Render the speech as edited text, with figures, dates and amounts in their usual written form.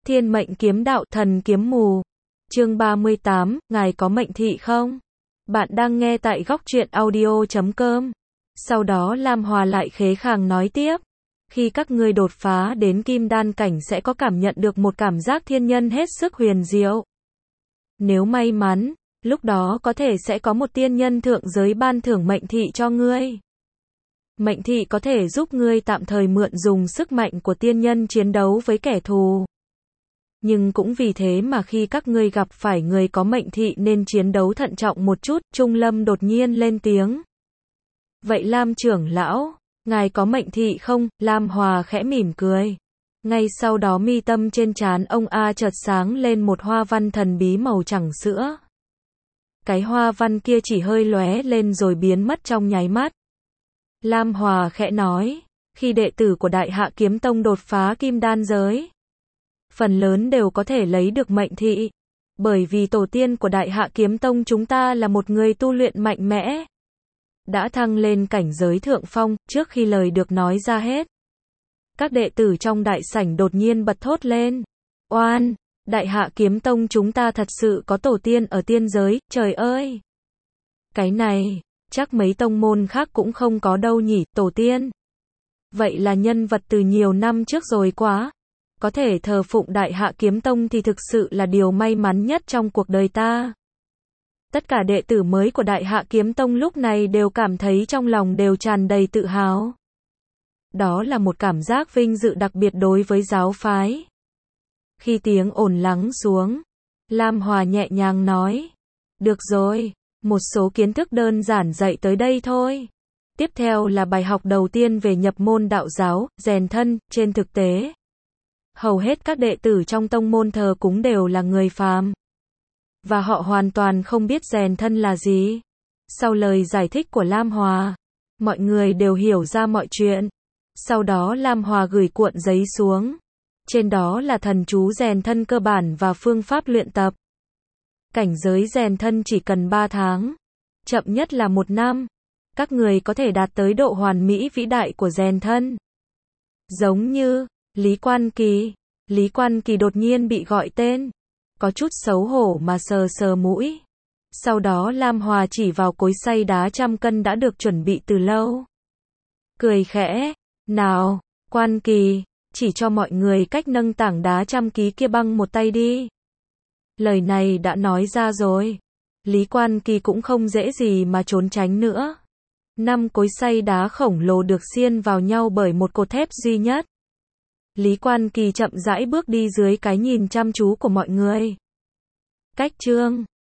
Thiên mệnh kiếm đạo thần kiếm mù. Chương 38, ngài có mệnh thị không? Bạn đang nghe tại góc truyện audio.com. Sau đó Lam Hòa lại khế khàng nói tiếp. Khi các ngươi đột phá đến kim đan cảnh sẽ có cảm nhận được một cảm giác thiên nhân hết sức huyền diệu. Nếu may mắn, lúc đó có thể sẽ có một tiên nhân thượng giới ban thưởng mệnh thị cho ngươi. Mệnh thị có thể giúp ngươi tạm thời mượn dùng sức mạnh của tiên nhân chiến đấu với kẻ thù. Nhưng cũng vì thế mà khi các ngươi gặp phải người có mệnh thị nên chiến đấu thận trọng một chút. Trung Lâm đột nhiên lên tiếng. Vậy Lam trưởng lão, ngài có mệnh thị không? Lam Hòa khẽ mỉm cười. Ngay sau đó mi tâm trên trán ông A chợt sáng lên một hoa văn thần bí màu trắng sữa. Cái hoa văn kia chỉ hơi lóe lên rồi biến mất trong nháy mắt. Lam Hòa khẽ nói, khi đệ tử của Đại Hạ Kiếm Tông đột phá kim đan giới, phần lớn đều có thể lấy được mệnh thị. Bởi vì tổ tiên của Đại Hạ Kiếm Tông chúng ta là một người tu luyện mạnh mẽ, đã thăng lên cảnh giới thượng phong. Trước khi lời được nói ra hết, các đệ tử trong đại sảnh đột nhiên bật thốt lên. Oan, Đại Hạ Kiếm Tông chúng ta thật sự có tổ tiên ở tiên giới, trời ơi! Cái này, chắc mấy tông môn khác cũng không có đâu nhỉ, tổ tiên. Vậy là nhân vật từ nhiều năm trước rồi quá. Có thể thờ phụng Đại Hạ Kiếm Tông thì thực sự là điều may mắn nhất trong cuộc đời ta. Tất cả đệ tử mới của Đại Hạ Kiếm Tông lúc này đều cảm thấy trong lòng đều tràn đầy tự hào. Đó là một cảm giác vinh dự đặc biệt đối với giáo phái. Khi tiếng ồn lắng xuống, Lam Hòa nhẹ nhàng nói. Được rồi, một số kiến thức đơn giản dạy tới đây thôi. Tiếp theo là bài học đầu tiên về nhập môn đạo giáo, rèn thân. Trên thực tế, hầu hết các đệ tử trong tông môn thờ cúng đều là người phàm, và họ hoàn toàn không biết rèn thân là gì. Sau lời giải thích của Lam Hòa, mọi người đều hiểu ra mọi chuyện. Sau đó Lam Hòa gửi cuộn giấy xuống. Trên đó là thần chú rèn thân cơ bản và phương pháp luyện tập. Cảnh giới rèn thân chỉ cần 3 tháng, chậm nhất là 1 năm. Các người có thể đạt tới độ hoàn mỹ vĩ đại của rèn thân. Giống như Lý Quan Kỳ. Lý Quan Kỳ đột nhiên bị gọi tên, có chút xấu hổ mà sờ sờ mũi. Sau đó Lam Hòa chỉ vào cối xay đá 100 cân đã được chuẩn bị từ lâu. Cười khẽ, nào, Quan Kỳ, chỉ cho mọi người cách nâng tảng đá 100 ký kia bằng một tay đi. Lời này đã nói ra rồi. Lý Quan Kỳ cũng không dễ gì mà trốn tránh nữa. 5 cối xay đá khổng lồ được xiên vào nhau bởi một cột thép duy nhất. Lý Quan Kỳ chậm rãi bước đi dưới cái nhìn chăm chú của mọi người. Cách chương